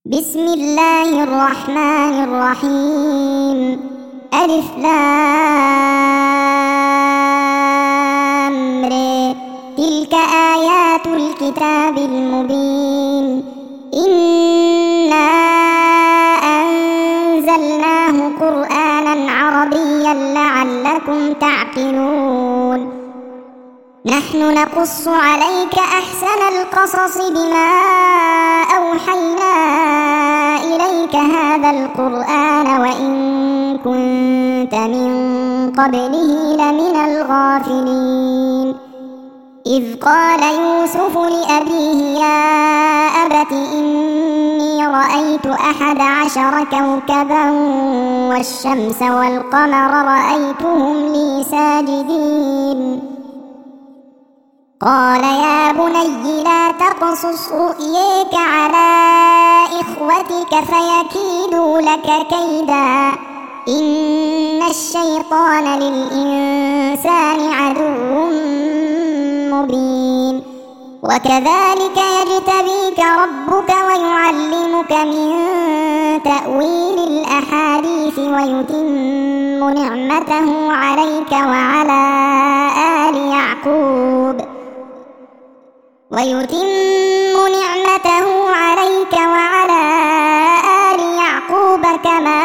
بسم الله الرحمن الرحيم. ألف لام ر. تلك آيات الكتاب المبين. إنا أنزلناه قرآنا عربيا لعلكم تعقلون. نحن نقص عليك أحسن القصص بما أوحينا إليك هذا القرآن وإن كنت من قبله لمن الغافلين. إذ قال يوسف لأبيه يا أبت إني رأيت 11 كوكبا والشمس والقمر رأيتهم لي ساجدين. قال يا بني لا تقصص رؤياك على إخوتك فيكيدوا لك كيدا إن الشيطان للإنسان عدو مبين. وكذلك يجتبيك ربك ويعلمك من تأويل الأحاديث ويتم نعمته عليك وعلى آل يعقوب كما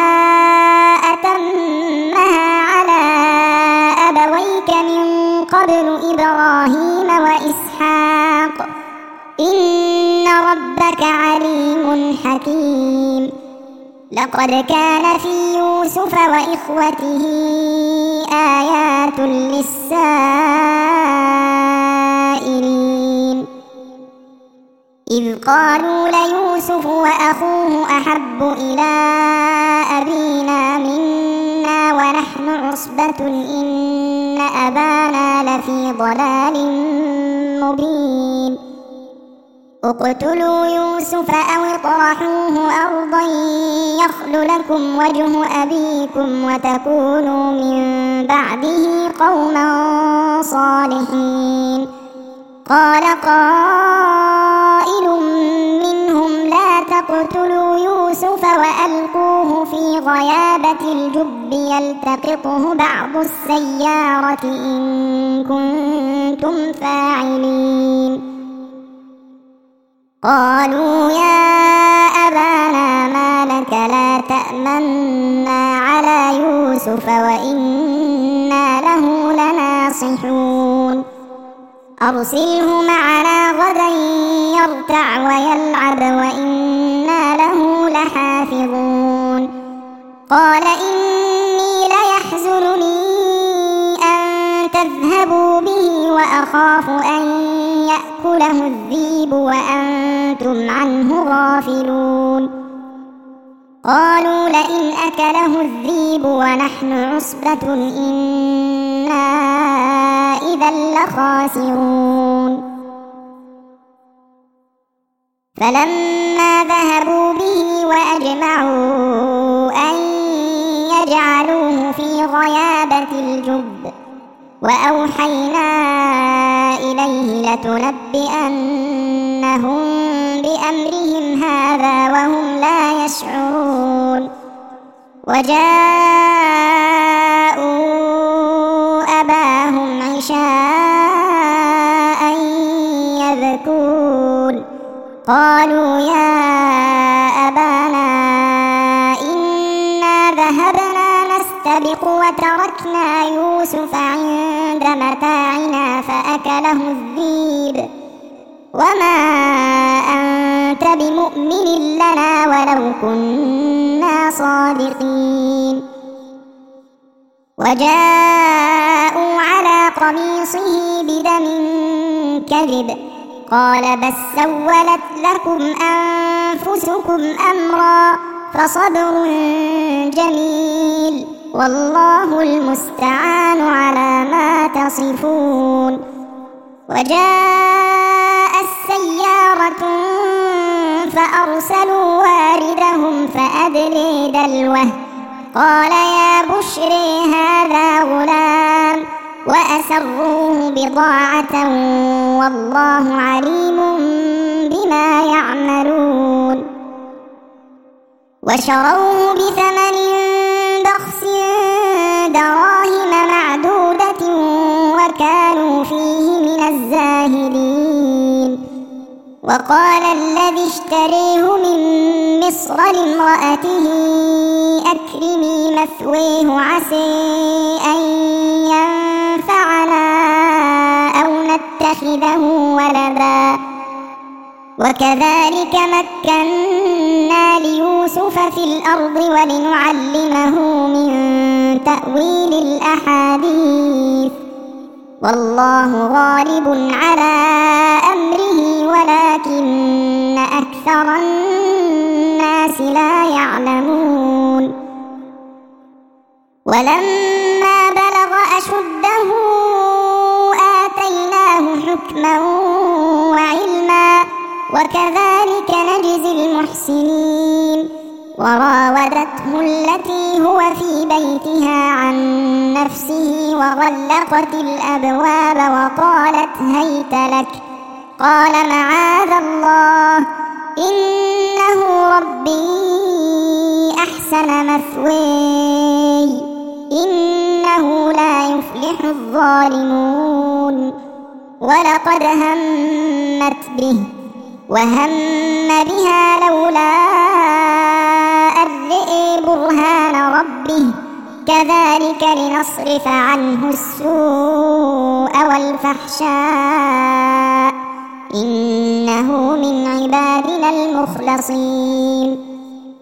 أتمها على أبويك من قبل إبراهيم وإسحاق إن ربك عليم حكيم. لقد كان في يوسف وإخوته آيات للسائلين. إذ قالوا ليوسف وأخوه أحب إلى أبينا منا ونحن عصبة إن أبانا لفي ضلال مبين. اقتلوا يوسف أو اطرحوه أرضا يخل لكم وجه أبيكم وتكونوا من بعده قوما صالحين. قال قائل منهم لا تقتلوا يوسف وألقوه في غيابة الجب يلتقطه بعض السيارة إن كنتم فاعلين. قالوا يا أبانا ما لك لا تأمنا على يوسف وإنا له لناصحون. أرسله معنا غدا يرتع ويلعب وإنا له لحافظون. قال إني ليحزنني أن تذهبوا به وأخاف أن يأكله الذئب وأنتم عنه غافلون. قالوا لئن أكله الذئب ونحن عصبة إنا إذا لخاسرون. فلما ذهبوا به وأجمعوا أن يجعلوه في غيابة الجب وأوحينا إليه لتنبئنهم بأمرهم هذا وهم لا يشعرون. وجاءوا أباهم عشاء يبكون. قالوا يا أبانا إنا ذهبنا نستبق وتركنا يوسف عند متاعنا فأكله الذئب وما أنت بمؤمن لنا ولو كنا صادقين. وجاءوا على قميصه بدم كذب قال بل سولت لكم أنفسكم أمرا فصبر جميل والله المستعان على ما تصفون. وجاء السيارة فأرسلوا واردهم فأدلي دلوه قال يا بشري هذا غلام وأسروه بضاعة والله عليم بما يعملون. وشروه بثمن بخس دراهم معدودة وكانوا فيه من الزاهدين. وقال الذي اشتريه من مصر لامرأته أكرمي مثويه عسى أن ينفعنا أو نتخذه ولدا. وكذلك مكنا ليوسف في الأرض ولنعلمه من تأويل الأحاديث والله غالب على أمره ولكن أكثر الناس لا يعلمون. ولما بلغ أشده آتيناه حكما وعلما وكذلك نجزي المحسنين. وراودته التي هو في بيتها عن نفسه وغلقت الأبواب وقالت هيت لك. قال معاذ الله إنه ربي أحسن مثواي إنه لا يفلح الظالمون. ولقد همت به وهم بها لولا أن رأى برهان ربه كذلك لنصرف عنه السوء والفحشاء إنه من عبادنا المخلصين.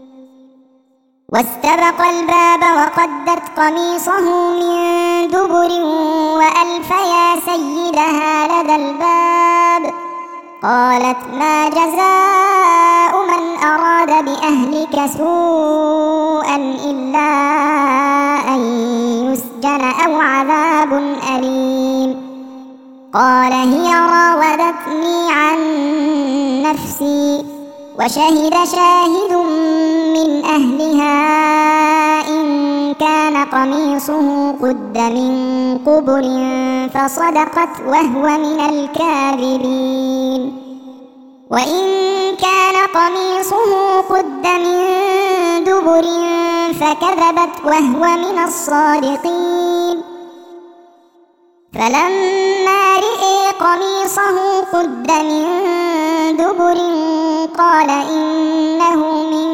واستبق الباب وقدت قميصه من دبر وألف يا سيدها لدى الباب. قالت ما جزاء من أراد بأهلك سوءا إلا أن يسجن أو عذاب أليم. قال هي راودتني عن نفسي وشهد شاهد من أهلها إن كان قميصه قد من قبل فصدقت وهو من الكاذبين. وإن كان قميصه قد من دبر فكذبت وهو من الصادقين. فلما رأى قميصه قد من دبر قال إنه من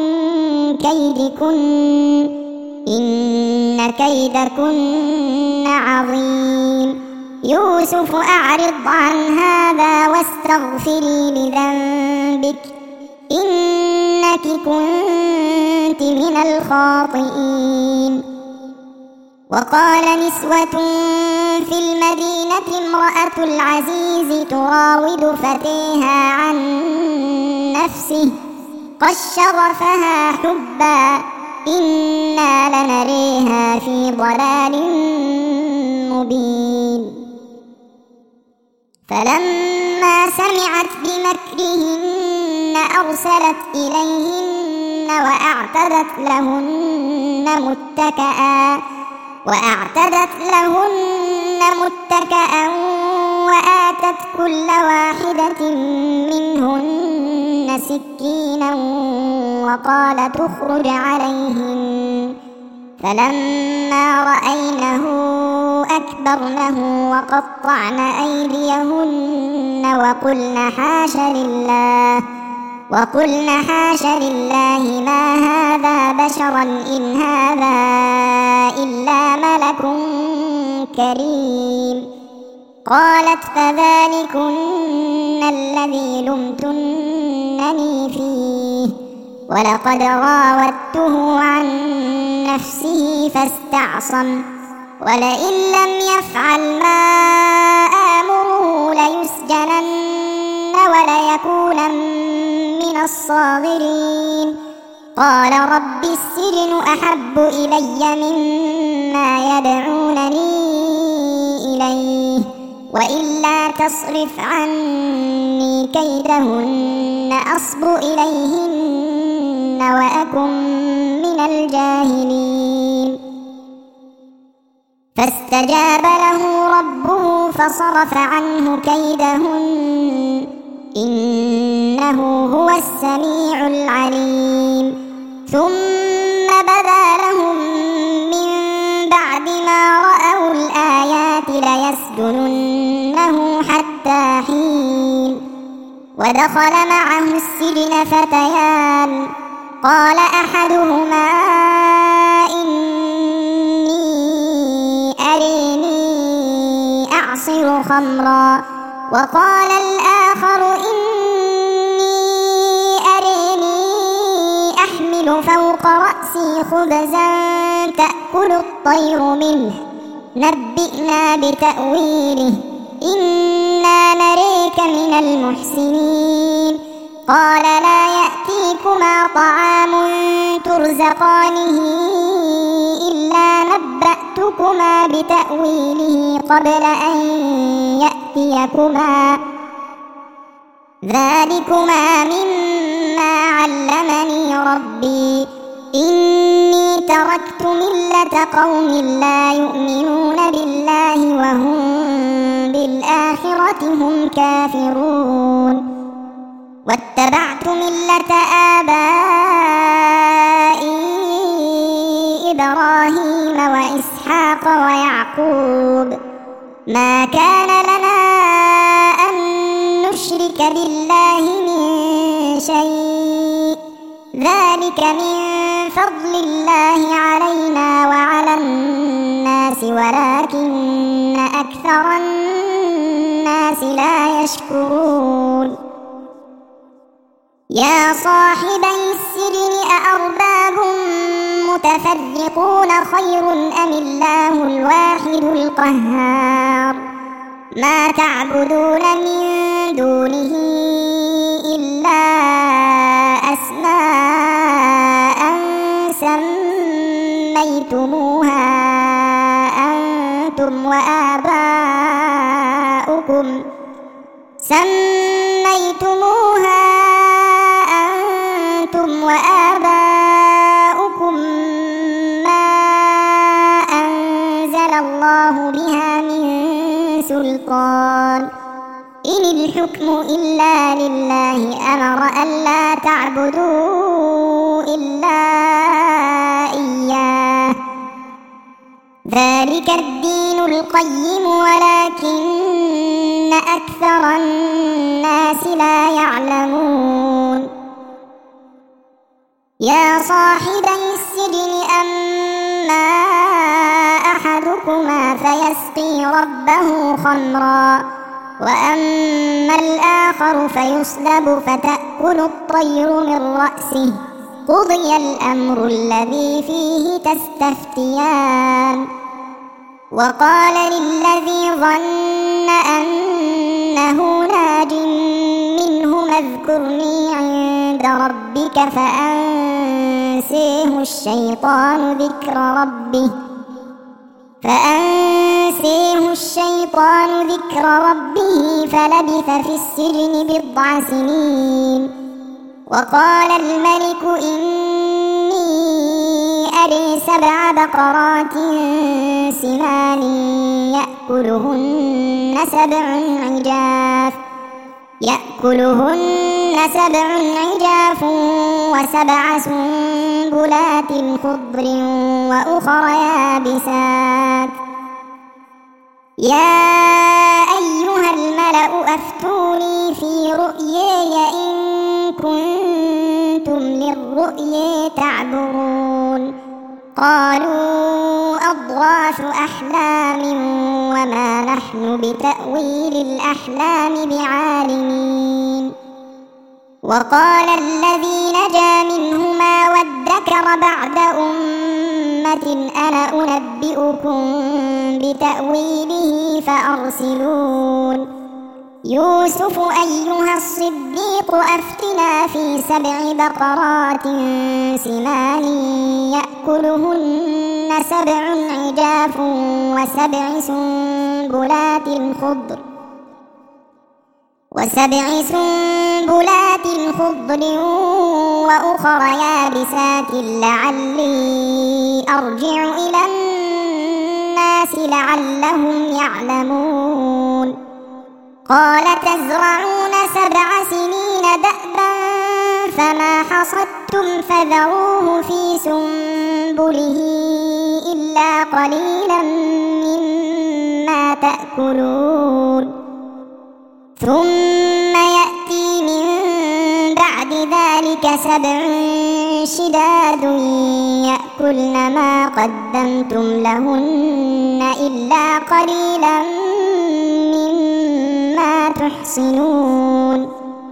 كيدكن إن كيدكن عظيم. يوسف أعرض عن هذا واستغفري لذنبك إنك كنت من الخاطئين. وقال نسوة في المدينة امرأة العزيز تراود فتيها عن نفسه قد شغفها حبا إنا لنريها في ضلال مبين. فلما سمعت بمكرهن أرسلت إليهن وأعتدت لهن متكئا وآتت كل واحدة منهن سكينا وقالت اخرج عليهن. فلما رأينه أكبرنه وقطعن أيديهن وقلن حاش لله ما هذا بشرا إن هذا إلا ملك كريم. قالت فذلكن الذي لمتنني فيه ولقد راودته عن نفسه فاستعصم ولئن لم يفعل ما آمره ليسجنن وليكونن من الصاغرين. قال رب السجن أحب إلي مما يدعونني إليه وإلا تصرف عني كيدهن أصب إليهن وأكن من الجاهلين. فاستجاب له ربه فصرف عنه كيدهن إنه هو السميع العليم. ثم بدا لهم من بعد ما رأوا الآيات ليسجننه حتى حين. ودخل معه السجن فتيان، قال أحدهما إني أريني أعصر خمرا، وقال الآخر إني أريني أحمل فوق رأسي خبزا تأكل الطير منه نبئنا بتأويله إنا نريك من المحسنين. قال لا يأتيكما طعام ترزقانه إلا نبأتكما بتأويله قبل أن يأتيكما، ذلكما مما علمني ربي إني تركت ملة قوم لا يؤمنون بالله وهم بالآخرة هم كافرون، واتبعت ملة آبائي إبراهيم وإسحاق ويعقوب، ما كان لنا أن نشرك بالله من شيء، ذلك من فضل الله علينا وعلى الناس ولكن أكثر الناس لا يشكرون. يا صاحبي السجن أأرباب متفرقون خير أم الله الواحد القهار؟ ما تعبدون من دونه إلا أسماء سميتموها أنتم وآباؤكم ما أنزل الله بها من سلطان، إن الحكم إلا لله أمر ألا تعبدوا إلا إياه، ذلك الدين القيم ولكن أكثر الناس لا يعلمون. يا صاحبي السجن أما أحدكما فيسقي ربه خمرا، وأما الآخر فيصلب فتأكل الطير من رأسه، قضي الأمر الذي فيه تستفتيان. وقال للذي ظن أنه ناج منهما اذكرني عند ربك فأنسيه الشيطان ذكر ربه فلبث في السجن 9 سنين. وقال الملك إني أري 7 بقرات سمان يأكلهن 7 عجاف و7 سنبلات خضر وأخر يابسات. يا أيها الملأ أفتوني في رؤياي إن كنتم للرؤيا تعبرون. قالوا أضغاث أحلام وما نحن بتأويل الأحلام بعالمين. وقال الذي نجا منهما وادكر بعد أمة أنا أنبئكم بتأويله فأرسلون. يوسف أيها الصديق أفتنا في 7 بقرات سمان يأكلهن 7 عجاف و7 سنبلات خضر وأخر يابسات لعلي أرجع إلى الناس لعلهم يعلمون. قال تزرعون 7 سنين دأبا فما حصدتم فذروه في سنبله إلا قليلا مما تأكلون ثم يأتي من بعد ذلك 7 شداد يأكلن ما قدمتم لهن إلا قليلا مما تحصنون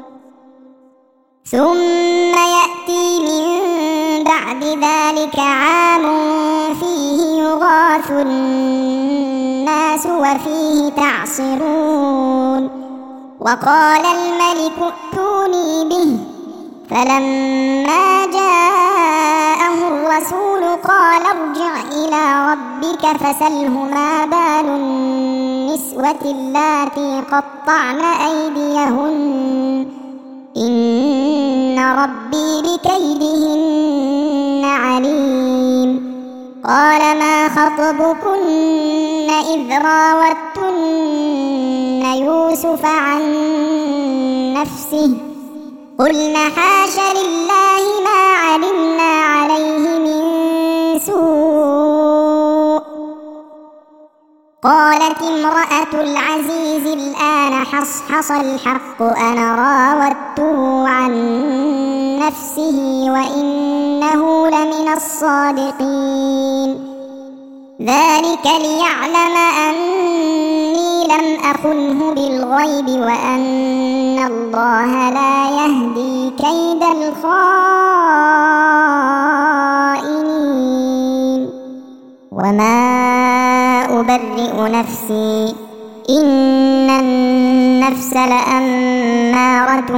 ثم يأتي من بعد ذلك عام فيه يغاث الناس وفيه تعصرون وقال الملك ائتوني به فلما جاءه الرسول قال ارجع إلى ربك فسله ما بال النسوة اللاتي قطعن أيديهن إن ربي بكيدهن عليم قال ما خطبكن إذ راوتن يوسف عن نفسه قلنا حاش لله ما علمنا عليه من سوء قالت امرأة العزيز الآن حصحص الحق أنا راودته عن نفسه وإنه لمن الصادقين ذلك ليعلم أني لم أخنه بالغيب وأن الله لا يهدي كيد الخائنين وما أبرئ نفسي إن النفس لأمارة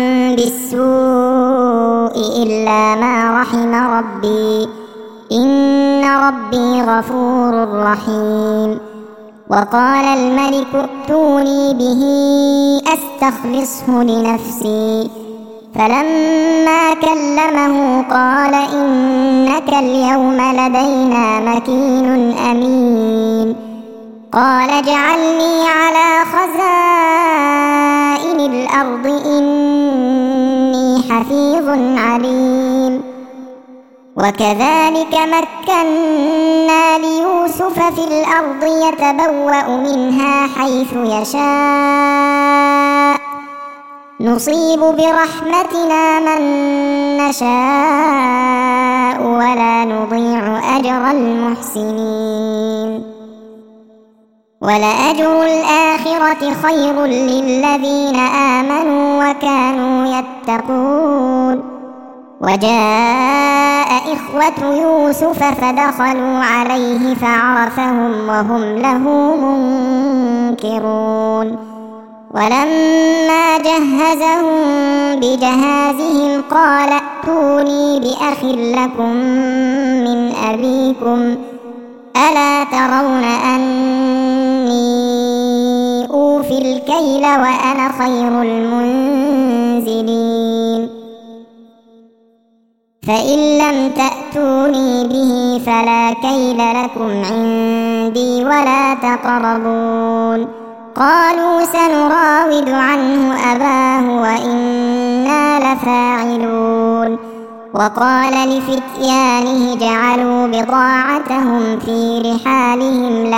بالسوء إلا ما رحم ربي إن ربي غفور رحيم وقال الملك ائتوني به أستخلصه لنفسي فلما كلمه قال إنك اليوم لدينا مكين أمين قال اجعلني على خزائن الأرض إني حفيظ عليم وكذلك مكنا ليوسف في الأرض يتبوأ منها حيث يشاء نصيب برحمتنا من نشاء ولا نضيع أجر المحسنين ولأجر الآخرة خير للذين آمنوا وكانوا يتقون وجاء إخوة يوسف فدخلوا عليه فعرفهم وهم له منكرون ولما جهزهم بجهازهم قال ائتوني بأخ لكم من أبيكم ألا ترون أني أوفي الكيل وأنا خير المنزلين فإن لم تأتوني به فلا كيل لكم عندي ولا تقربون قالوا سنراود عنه أباه وإنا لفاعلون وقال لفتيانه جعلوا بضاعتهم في رحالهم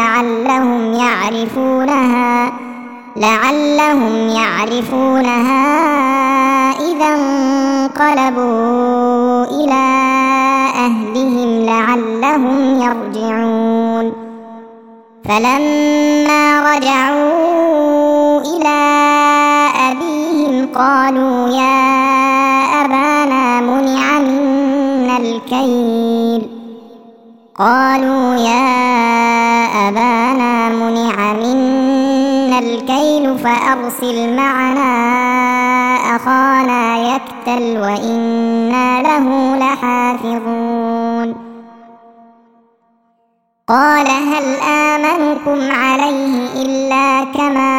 لعلهم يعرفونها إذا انقلبوا إلى أهلهم لعلهم يرجعون فلما رجعوا إلى أبيهم قالوا يا أبانا منع منا الكيل فأرسل معنا أخانا يكتل وإنا له لحافظون قال هل آمنكم عليه إلا كما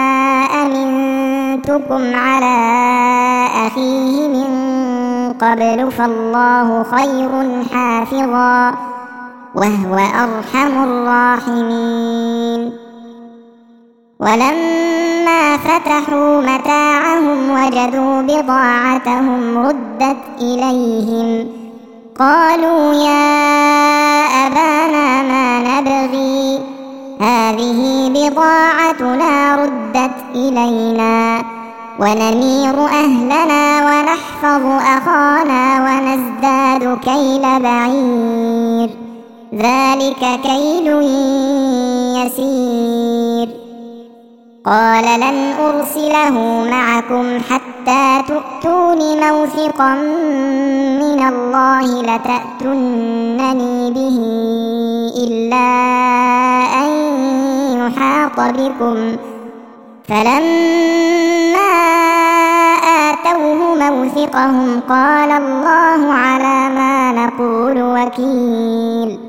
أمنتكم على أخيه من قبل فالله خير حافظا وهو أرحم الراحمين ولما فتحوا متاعهم وجدوا بضاعتهم ردت إليهم قالوا يا أبانا ما نبغي هذه بضاعتنا ردت إلينا ونمير أهلنا ونحفظ أخانا ونزداد كيل بعير ذلك كيل يسير. قال لن أرسله معكم حتى تؤتون موثقا من الله لتأتونني به إلا أن يحاط بكم. فلما آتوه موثقهم قال الله على ما نقول وكيل.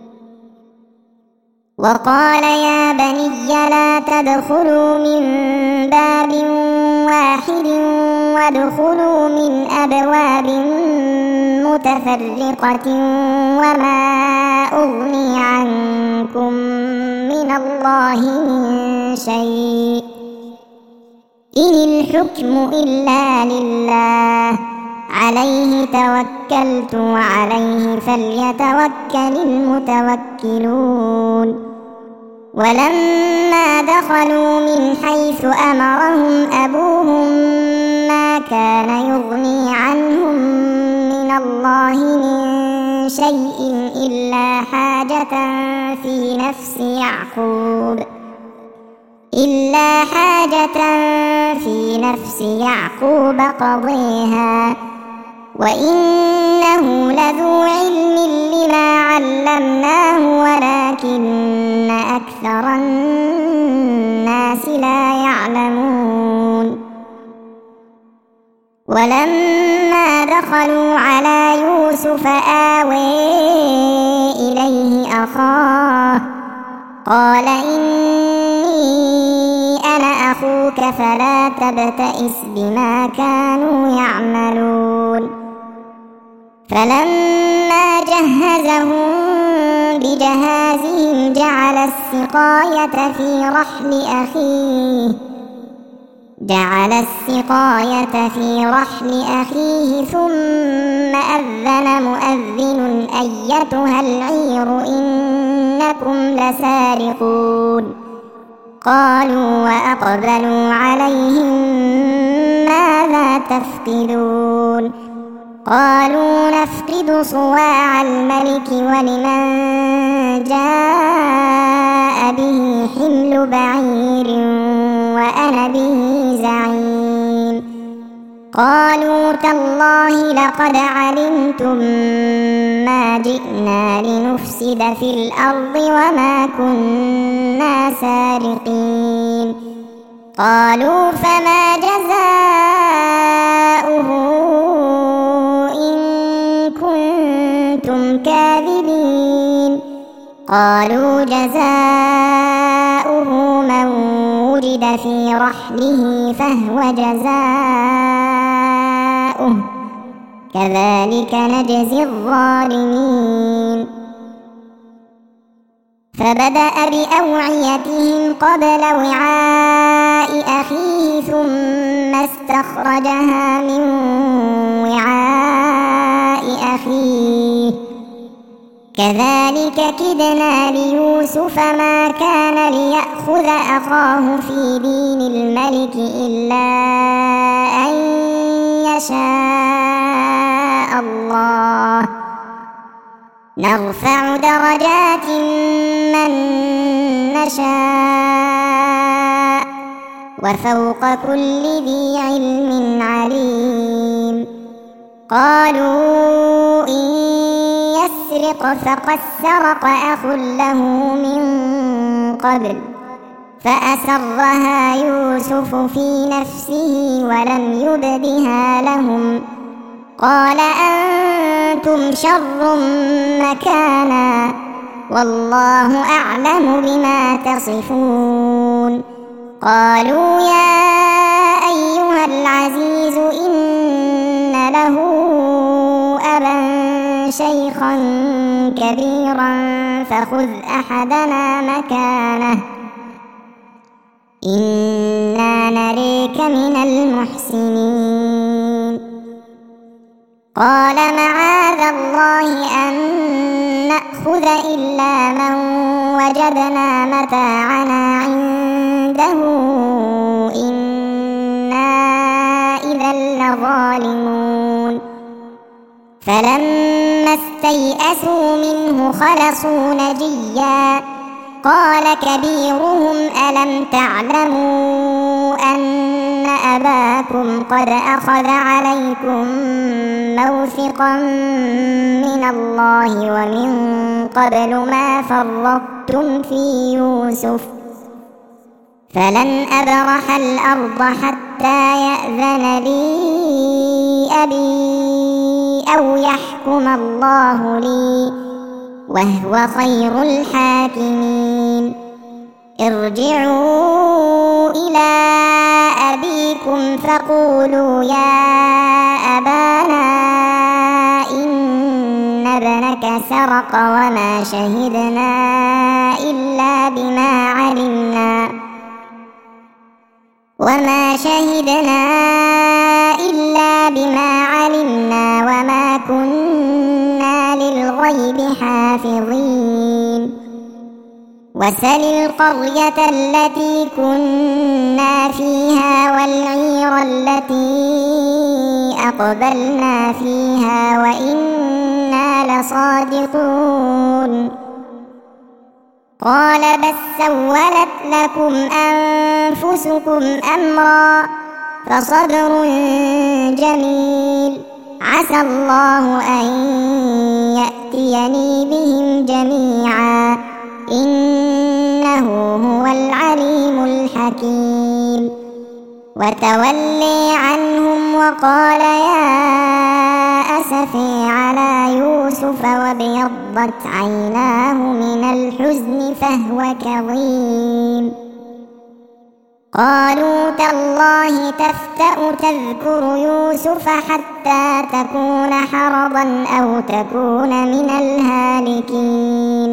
وقال يا بني لا تدخلوا من باب واحد وادخلوا من أبواب متفرقة وما أغني عنكم من الله من شيء إن الحكم إلا لله عليه توكلت وعليه فليتوكل المتوكلون. ولما دخلوا من حيث أمرهم أبوهم ما كان يغني عنهم من الله من شيء إلا حاجة في نفس يعقوب قضيها وإنه لذو علم لما علمناه ولكن أكثر الناس لا يعلمون. ولما دخلوا على يوسف آوى إليه أخاه قال إني أنا أخوك فلا تبتئس بما كانوا يعملون. فلما جهزهم بجهازهم جعل السقاية في رحل أخيه ثم أذن مؤذن أيتها العير إنكم لسارقون. قالوا وأقبلوا عليهم ماذا تفقدون؟ قالوا نفقد صواع الملك ولمن جاء به حمل بعير وأنا به زعيم. قالوا تالله لقد علمتم ما جئنا لنفسد في الأرض وما كنا سارقين. قالوا فما جزاؤه إن كنتم كاذبين؟ قالوا جزاؤه من وجد في رحله فهو جزاؤه كذلك نجزي الظالمين. فبدأ بأوعيتهم قبل وعاء أخيه ثم استخرجها من وعاء أخيه كذلك كدنا ليوسف ما كان ليأخذ أخاه في دين الملك إلا أن يشاء الله نرفع درجات من نشاء وفوق كل ذي علم عليم. قالوا إن يسرق فقد سرق أخ له من قبل فأسرها يوسف في نفسه ولم يبدها لهم. قال أنتم شر مكانا والله أعلم بما تصفون. قالوا يا أيها العزيز إن له أبا شيخا كبيرا فخذ أحدنا مكانه إنا نريك من المحسنين. قال معاذ الله أن نأخذ إلا من وجدنا متاعنا عنده إنا إذا لظالمون. فلما استيئسوا منه خلصوا نجيا قال كبيرهم ألم تعلموا أن أباكم قد أخذ عليكم موثقا من الله ومن قبل ما فرطتم في يوسف فلن أبرح الأرض حتى يأذن لي أبي أو يحكم الله لي وهو خير الحاكمين. ارجعوا إلى أبيكم فقولوا يا أبانا إن ابنك سرق وما شهدنا إلا بما علمنا وما كنا للغيب حافظين. وسل القرية التي كنا فيها والعير التي أقبلنا فيها وإنا لصادقون. قال بل سولت لكم أنفسكم أمرا فصبر جميل عسى الله أن يأتيني بهم جميعا إنه هو العليم الحكيم. وتولي عنهم وقال يا أسفي على يوسف وابيضت عيناه من الحزن فهو كظيم. قالوا تالله تفتأ تذكر يوسف حتى تكون حرضا أو تكون من الهالكين.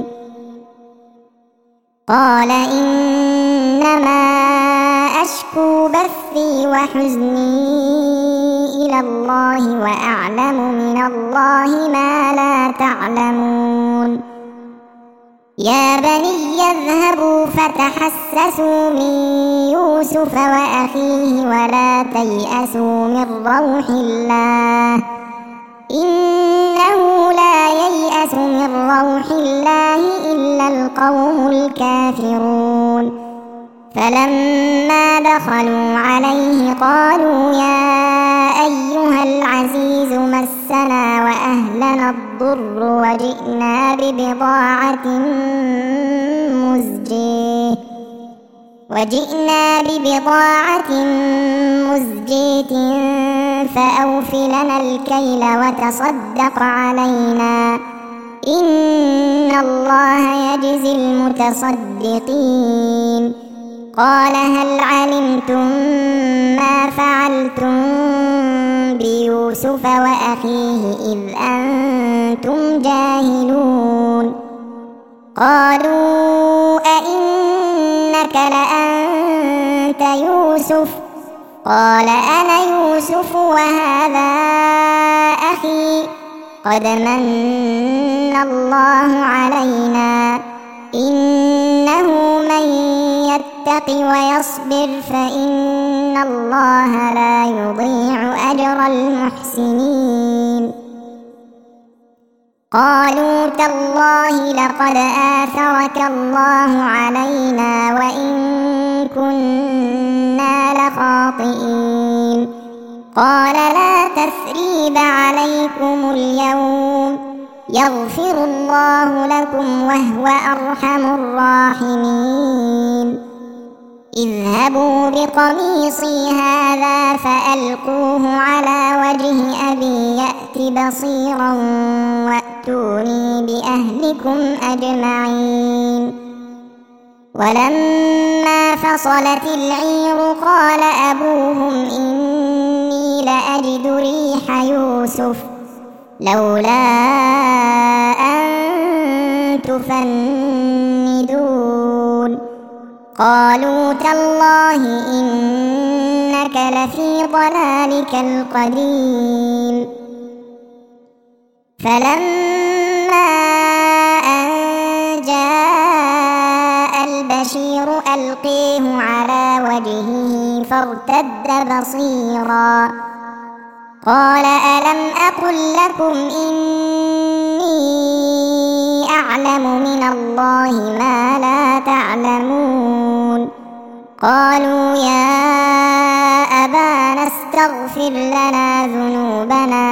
قال إنما أشكو بثي وحزني إلى الله وأعلم من الله ما لا تعلمون. يا بني اذهبوا فتحسسوا من يوسف وأخيه ولا تيأسوا من روح الله إنه لا ييأس من روح الله إلا القوم الكافرون. فلما دخلوا عليه قالوا يا أيها العزيز مسنا وأهلنا الضر وجئنا ببضاعة مزجاة فأوف لنا الكيل وتصدق علينا إن الله يجزي المتصدقين. قال هل علمتم ما فعلتم بيوسف وأخيه إذ أنتم جاهلون. قالوا أئنك لأنت يوسف قال أنا يوسف وهذا أخي قد من الله علينا إنه من يتق ويصبر فإن الله لا يضيع أجر المحسنين. قالوا تالله لقد آثرك الله علينا وإن كنا لخاطئين. قال لا تثريب عليكم اليوم يغفر الله لكم وهو أرحم الراحمين. اذهبوا بقميصي هذا فألقوه على وجه أبي يأت بصيرا وأتوني بأهلكم أجمعين. ولما فصلت العير قال أبوهم إني لأجد ريح يوسف لولا أن تفندون قالوا تالله إنك لفي ضلالك القديم. فلما أن جاء البشير ألقيه على وجهه فارتد بصيرا قال ألم أقل لكم إني أعلم من الله ما لا تعلمون. قالوا يا أبانا استغفر لنا ذنوبنا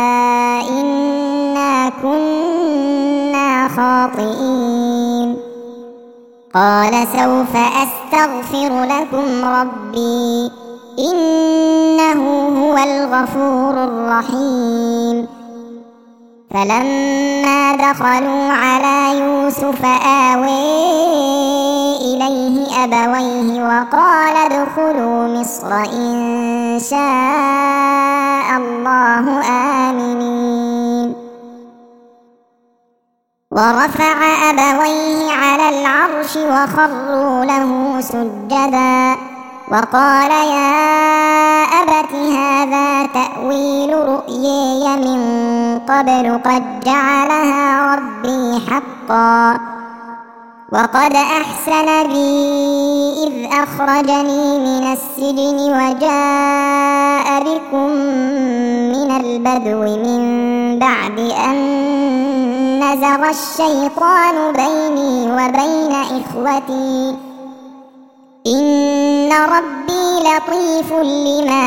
إنا كنا خاطئين. قال سوف أستغفر لكم ربي إنه هو الغفور الرحيم. فلما دخلوا على يوسف آوى إليه أبويه وقال ادخلوا مصر إن شاء الله آمنين. ورفع أبويه على العرش وخروا له سجدا وقال يا أبت هذا تأويل رؤياي من قبل قد جعلها ربي حقا وقد أحسن بي إذ أخرجني من السجن وجاء بكم من البدو من بعد أن نزغ الشيطان بيني وبين إخوتي إن ربي لطيف لما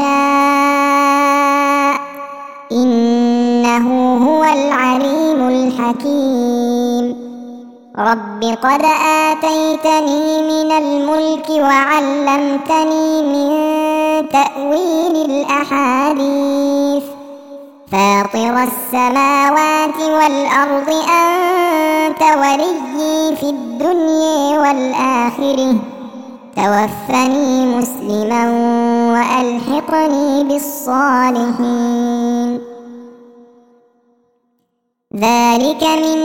يشاء إنه هو العليم الحكيم. رب قد آتيتني من الملك وعلمتني من تأويل الأحاديث فاطر السماوات والأرض أنت وليي في الدنيا والآخرة توفني مسلما وألحقني بالصالحين. ذلك من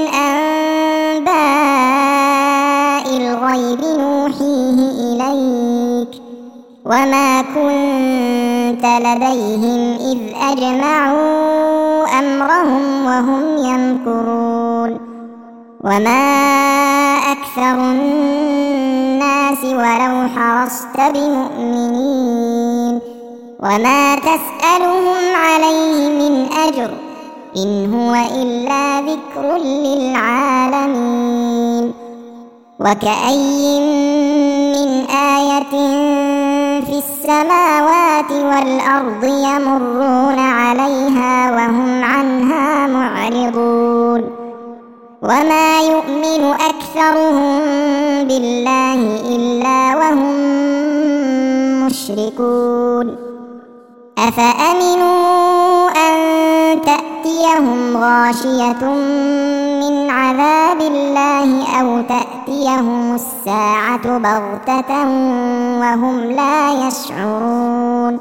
أنباء الغيب نوحيه إليك وما كنت لديهم إذ أجمعوا أمرهم وهم يمكرون. وما أكثر الناس ولو حرصت بمؤمنين وما تسألهم عليه من أجر إن هو إلا ذكر للعالمين. وكأي من آية في السماوات والأرض يمرون عليها وهم عنها معرضون وما يؤمن أكثرهم بالله إلا وهم مشركون. أفأمنوا أن تأتيهم غاشية من عذاب الله أو تأتيهم الساعة بغتة وهم لا يشعرون.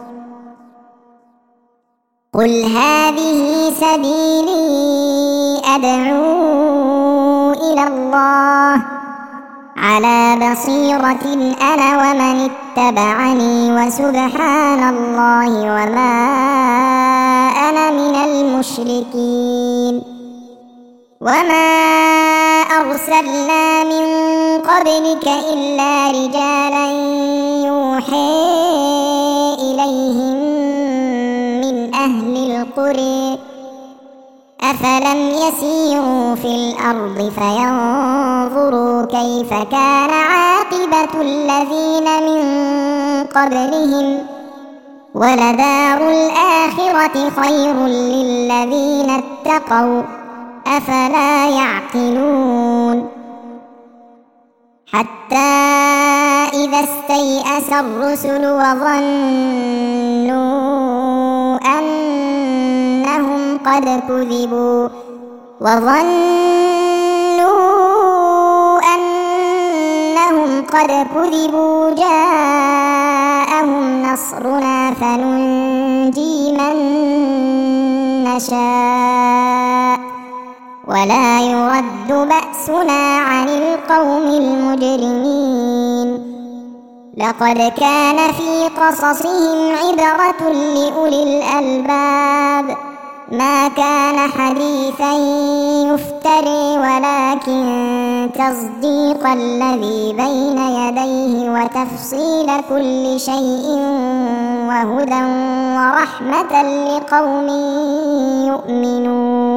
قل هذه سبيلي أدعو إلى الله على بصيرة أنا ومن اتبعني وسبحان الله وما أنا من المشركين. وما أرسلنا من قبلك إلا رجالا يوحي إليهم من أهل القرى أفلم يسيروا في الأرض فينظروا كيف كان عاقبة الذين من قبلهم ولدار الآخرة خير للذين اتقوا أفلا يعقلون. حتى إذا استيأس الرسل وظنوا أنهم قد كذبوا جاءهم نصرنا فننجي من نشاء ولا يرد بأسنا عن القوم المجرمين. لقد كان في قصصهم عبرة لأولي الألباب، ما كان حديثا يفتري ولكن تصديق الذي بين يديه وتفصيل كل شيء وهدى ورحمة لقوم يؤمنون.